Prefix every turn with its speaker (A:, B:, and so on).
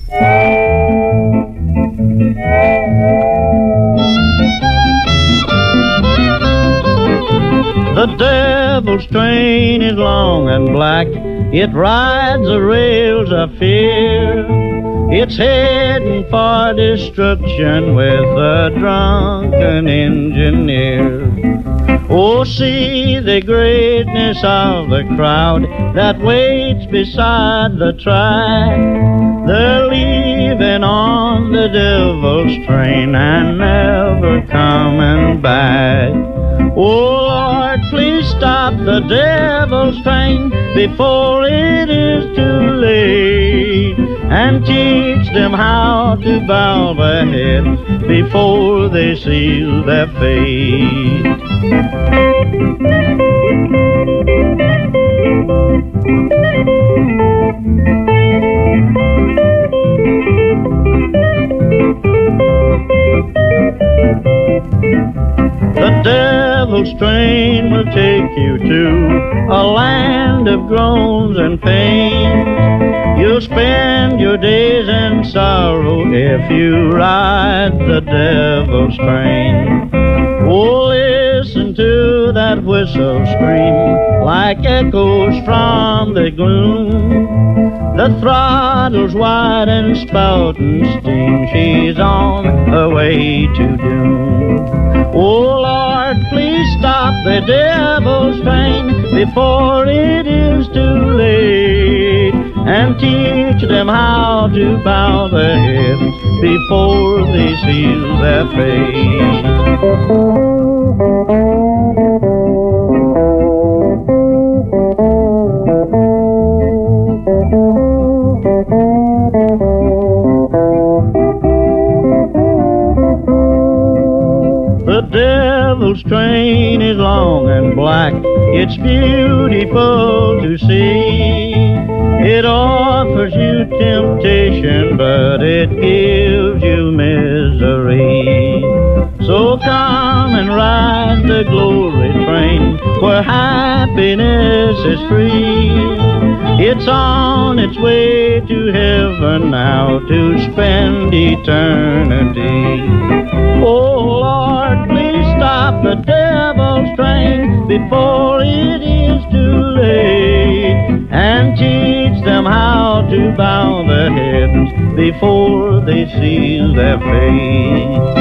A: The devil's train is long and black. It rides the rails of fear. It's heading for destruction with a drunken engineer. Oh, see the greatness of the crowd that waits beside the track. They're leaving on the devil's train and never coming back. Oh, Lord, please stop the devil's train before it is too late, and teach them how to bow their heads before they seal their fate. The devil's train will take you to a land of groans and pain. You'll spend your days in sorrow if you ride the devil's train. Oh, listen to that whistle scream like echoes from the gloom. The throttle's wide and spouting steam. She's on her way to doom. Oh, Lord, please stop the devil's train before it is too late, and teach them how to bow their heads before they seal their fate. The devil's train is long and black. It's beautiful to see. It offers you temptation, but it gives you misery. So come and ride the glory train where happiness is free. It's on its way to heaven now to spend eternity. Oh, Lord, please stop the devil's train before it is too late, and teach them how to bow their heads before they seal their fate.